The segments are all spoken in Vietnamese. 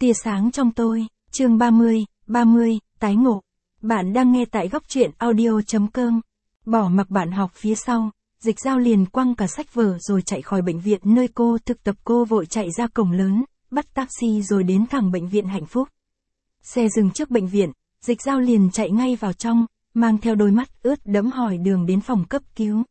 Tia sáng trong tôi, chương 30, tái ngộ. Bạn đang nghe tại góc truyện audio.com. Bỏ mặc bạn học phía sau, Dịch Dao liền quăng cả sách vở rồi chạy khỏi bệnh viện nơi cô thực tập. Cô vội chạy ra cổng lớn, bắt taxi rồi đến thẳng bệnh viện Hạnh Phúc. Xe dừng trước bệnh viện, Dịch Dao liền chạy ngay vào trong, mang theo đôi mắt ướt đẫm hỏi đường đến phòng cấp cứu.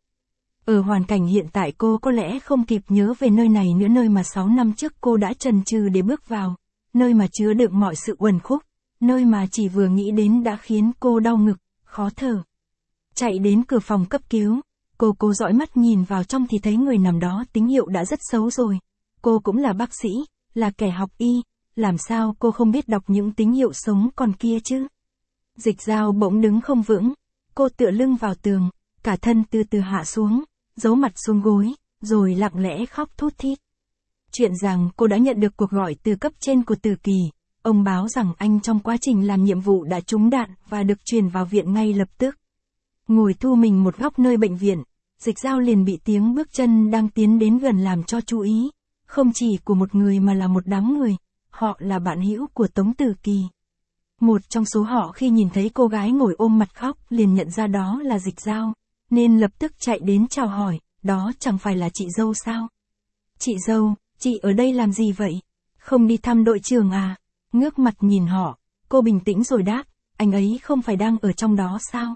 Ở hoàn cảnh hiện tại cô có lẽ không kịp nhớ về nơi này nữa, nơi mà 6 năm trước cô đã chần chừ để bước vào, nơi mà chứa đựng mọi sự uẩn khúc, nơi mà chỉ vừa nghĩ đến đã khiến cô đau ngực, khó thở. Chạy đến cửa phòng cấp cứu, cô dõi mắt nhìn vào trong thì thấy người nằm đó tín hiệu đã rất xấu rồi. Cô cũng là bác sĩ, là kẻ học y, làm sao cô không biết đọc những tín hiệu sống còn kia chứ? Dịch Dao bỗng đứng không vững, cô tựa lưng vào tường, cả thân từ từ hạ xuống, giấu mặt xuống gối, rồi lặng lẽ khóc thút thít. Chuyện rằng cô đã nhận được cuộc gọi từ cấp trên của Tử Kỳ, ông báo rằng anh trong quá trình làm nhiệm vụ đã trúng đạn và được truyền vào viện ngay lập tức. Ngồi thu mình một góc nơi bệnh viện, Dịch Dao liền bị tiếng bước chân đang tiến đến gần làm cho chú ý, không chỉ của một người mà là một đám người, họ là bạn hữu của Tống Tử Kỳ. Một trong số họ khi nhìn thấy cô gái ngồi ôm mặt khóc liền nhận ra đó là Dịch Dao, nên lập tức chạy đến chào hỏi, đó chẳng phải là chị dâu sao? Chị dâu, chị ở đây làm gì vậy? Không đi thăm đội trưởng à? Ngước mặt nhìn họ, cô bình tĩnh rồi đáp, anh ấy không phải đang ở trong đó sao?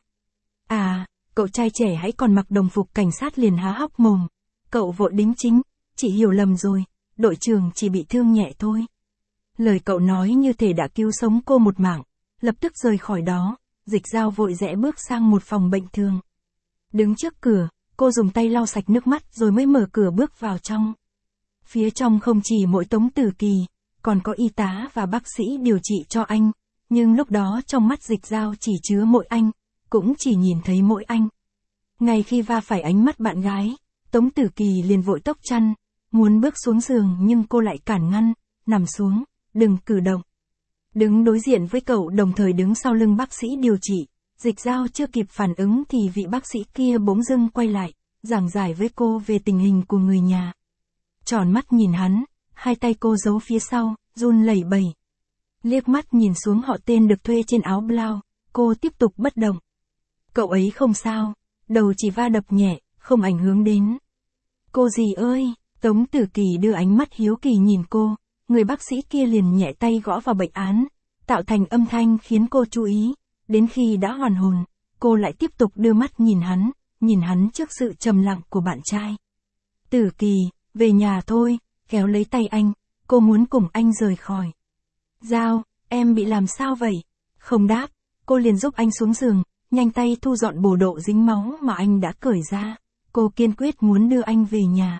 À, cậu trai trẻ hãy còn mặc đồng phục cảnh sát liền há hốc mồm. Cậu vội đính chính, chị hiểu lầm rồi, đội trưởng chỉ bị thương nhẹ thôi. Lời cậu nói như thể đã cứu sống cô một mạng, lập tức rời khỏi đó, Dịch Dao vội rẽ bước sang một phòng bệnh thường. Đứng trước cửa, cô dùng tay lau sạch nước mắt rồi mới mở cửa bước vào trong. Phía trong không chỉ mỗi Tống Tử Kỳ, còn có y tá và bác sĩ điều trị cho anh, nhưng lúc đó trong mắt Dịch Dao chỉ chứa mỗi anh, cũng chỉ nhìn thấy mỗi anh. Ngay khi va phải ánh mắt bạn gái, Tống Tử Kỳ liền vội tốc chăn, muốn bước xuống giường nhưng cô lại cản ngăn, nằm xuống, đừng cử động. Đứng đối diện với cậu đồng thời đứng sau lưng bác sĩ điều trị, Dịch Dao chưa kịp phản ứng thì vị bác sĩ kia bỗng dưng quay lại, giảng giải với cô về tình hình của người nhà. Tròn mắt nhìn hắn, hai tay cô giấu phía sau, run lẩy bẩy. Liếc mắt nhìn xuống họ tên được thuê trên áo blau, cô tiếp tục bất động. Cậu ấy không sao, đầu chỉ va đập nhẹ, không ảnh hưởng đến. Cô dì ơi, Tống Tử Kỳ đưa ánh mắt hiếu kỳ nhìn cô, người bác sĩ kia liền nhẹ tay gõ vào bệnh án, tạo thành âm thanh khiến cô chú ý. Đến khi đã hoàn hồn, cô lại tiếp tục đưa mắt nhìn hắn trước sự trầm lặng của bạn trai. Tử Kỳ, về nhà thôi, kéo lấy tay anh, cô muốn cùng anh rời khỏi. Dao, em bị làm sao vậy? Không đáp, cô liền giúp anh xuống giường, nhanh tay thu dọn bộ đồ dính máu mà anh đã cởi ra. Cô kiên quyết muốn đưa anh về nhà.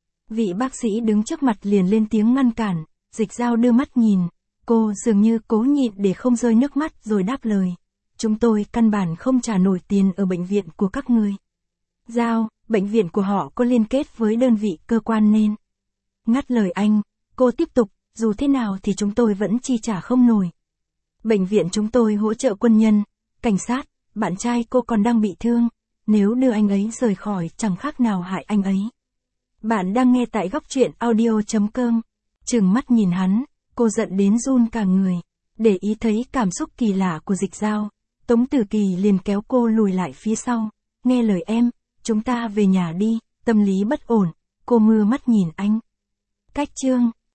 Vị bác sĩ đứng trước mặt liền lên tiếng ngăn cản, Dịch Dao đưa mắt nhìn, cô dường như cố nhịn để không rơi nước mắt rồi đáp lời. Chúng tôi căn bản không trả nổi tiền ở bệnh viện của các ngươi. Dao, bệnh viện của họ có liên kết với đơn vị cơ quan nên. Ngắt lời anh, cô tiếp tục, dù thế nào thì chúng tôi vẫn chi trả không nổi. Bệnh viện chúng tôi hỗ trợ quân nhân, cảnh sát, bạn trai cô còn đang bị thương, nếu đưa anh ấy rời khỏi chẳng khác nào hại anh ấy. Bạn đang nghe tại góc truyện audio.com. Trừng mắt nhìn hắn, cô giận đến run cả người. Để ý thấy cảm xúc kỳ lạ của Dịch Dao, Tống Tử Kỳ liền kéo cô lùi lại phía sau. Nghe lời em, chúng ta về nhà đi, tâm lý bất ổn, cô mưa mắt nhìn anh. Cách chương